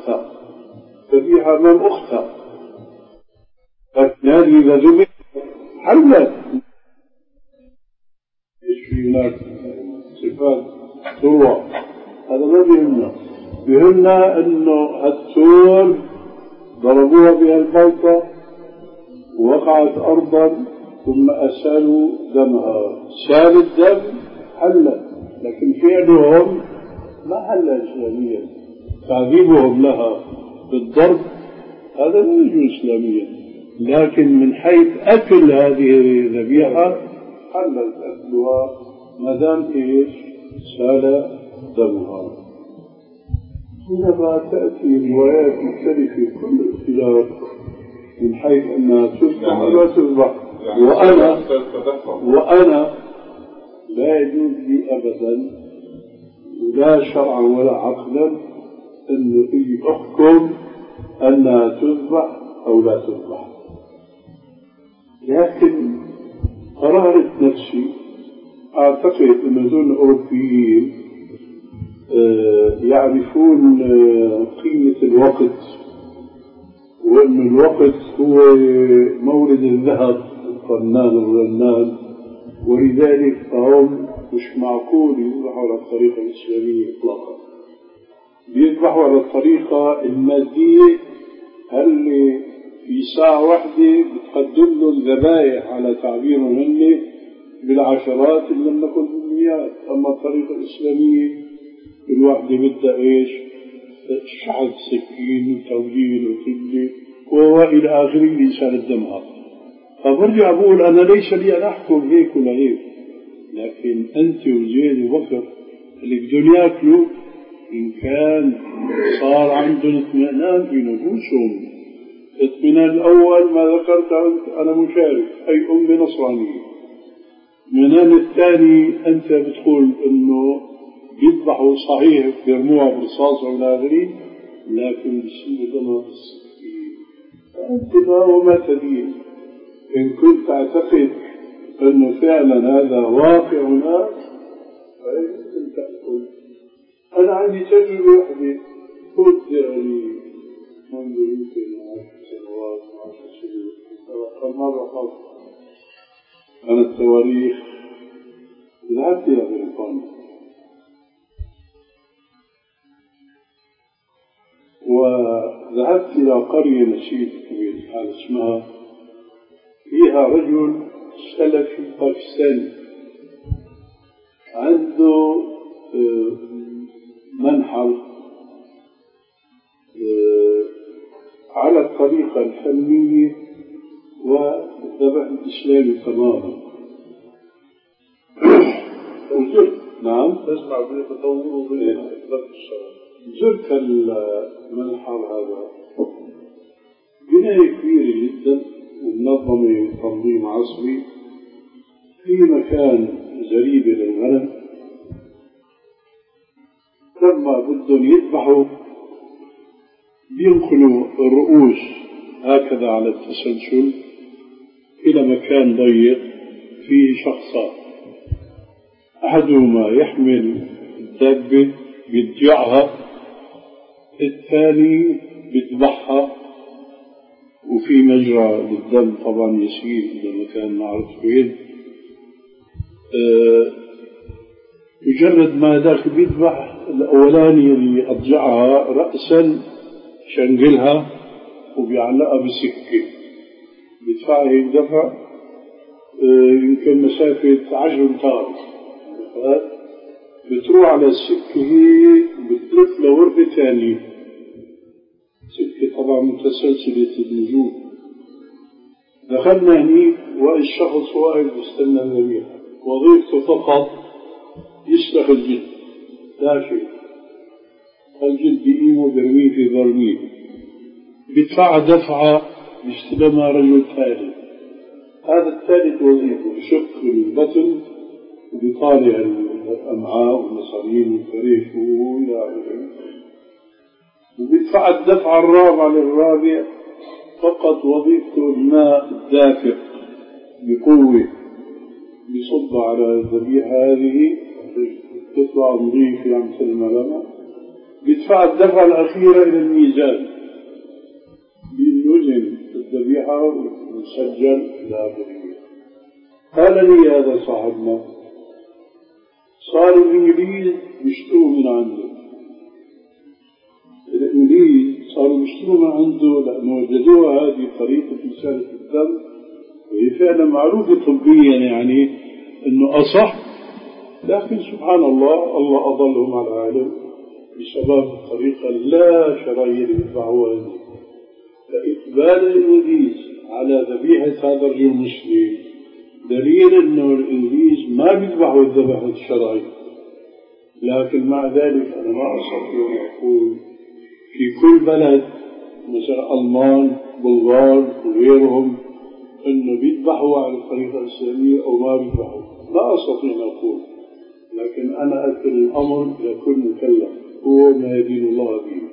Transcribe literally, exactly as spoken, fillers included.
أختها، ذبيحة أمام أختها، لكن هذه إذا ذبحت حلت. إيش في هناك صفات ثروة، هذا ما بيهمنا. بيهمنا إنه الثور ضربوها بها البلطة ووقعت أرضا ثم أسالوا دمها، سال الدم حلت، لكن فعلهم ما حل إسلاميا. تعذيبهم لها بالضرب هذا لا يجوز إسلاميا، لكن من حيث أكل هذه الذبيحة حلت أكلها ما دام إيش سال دمها. حينما تأتي روايات مختلفة كل اختلاف من حيث أنها تذبح ولا تذبح، وأنا وأنا لا يجوز لي أبدا لا شرعا ولا عقلا أنه إجي أحكم أنها تذبح أو لا تذبح. لكن قررت نفسي، أعتقد أن هذول الأوروبيين يعرفون قيمة الوقت، وأن الوقت هو مورد الذهب الطنان والرنان، ولذلك فهم مش معقول يذبحوا على الطريقة الإسلامية إطلاقا، بيذبحوا على الطريقة المادية اللي في ساعة واحدة بتقدم له الذبائح على تعبيرهم هن بالعشرات إن لم نكن بالمئات. أما الطريقة الإسلامية الواحدة بدها إيش؟ شحذ سكين وتوجيه وكله وإلى آخره لإنسان دمها. فبرجع بقول أنا ليس لي أن أحكم هيك ولا هيك، لكن أنت وزيد وبكر اللي بدهم ياكلوا إن كان صار عندهم اطمئنان في نفوسهم. الاطمئنان الأول ما ذكرت أنا مشارك أي أم نصرانية. الاطمئنان الثاني أنت بتقول إنه بيذبحوا صحيح بيرموها برصاص ولا غيره، لكن بيصير دمها بالسكين. فأنت ما وما تدين. إن كنت تعتقد أنه فعلا هذا واقع هناك فيمكن تأكل. أنا عندي تجربة واحدة كنت يعني منذ يمكن عشر سنوات عشر سنوات مرة قبل عن التواريخ ذهبت إلى بريطانيا، وذهبت إلى قرية نشيد كبيرة اسمها، فيها رجل سلفي باكستاني عنده منحل على الطريقة الفنية والذبح الإسلامي تماما. وزرت نعم تسمع بالتطور وبالذبح الشرعي. زرت المنحل هذا، بناية كبيرة جدا ومنظمة تنظيم عصري في مكان زريبة للغنم. لما بدهم يذبحوا بينقلوا الرؤوس هكذا على التسلسل إلى مكان ضيق فيه شخصان، أحدهما يحمل الدابة بيضيعها، الثاني بيذبحها، وفي مجرى للدم طبعا يسير إلى مكان معروف فين. أه مجرد ما ذاك بيذبح الأولاني اللي أضجعها رأسا شنقلها وبيعلقها بسكة بيدفعها يدفع أه يمكن مسافة عشر أمتار، بتروح على السكة هي بتلف لغرفة ثانية، سكة طبعا متسلسلة النجوم. دخلنا هنيك والشخص واقف بيستنى الذبيحة، وظيفته فقط يسلخ الجلد، لا شيء. الجلد بيقيمه وبيرميه في ضرميه، بيدفع دفعة بيستلمها رجل ثالث. هذا الثالث وظيفته بشق البطن وبيطالع الأمعاء والمصارين والفريش وإلى آخره، وبيدفع الدفعة الرابعة للرابع فقط وظيفته الماء الدافئ بقوة بيصب على الذبيحة هذه تطلع نظيفة مثل ما لنا، بيدفع الدفعة الأخيرة إلى الميزان بيوزن الذبيحة ويسجل إلى آخره. قال لي هذا صاحبنا صار الإنجليز بيشتروا من عنده، الإنجليز صاروا بيشتروا من عنده لأنه وجدوها هذه طريقة إزالة الدم وهي فعلا معروفة طبيا يعني أنه أصح، لكن سبحان الله الله أضلهم على العالم بسبب الطريقة لا شرعية اللي يتبعوها. فإقبال الإنجليز على ذبيحة هذا الرجل المسلم دليل أنه الإنجليز ما بيذبحوا الذبح الشرعي. لكن مع ذلك أنا ما أستطيع أن أقول في كل بلد مثل ألمان بلغار وغيرهم أنه بيذبحوا على الطريقة الإسلامية أو ما بيذبحوا، لا أستطيع أن أقول. لكن أنا أذكر الأمر إلى كل مكلف هو ما يدين الله به.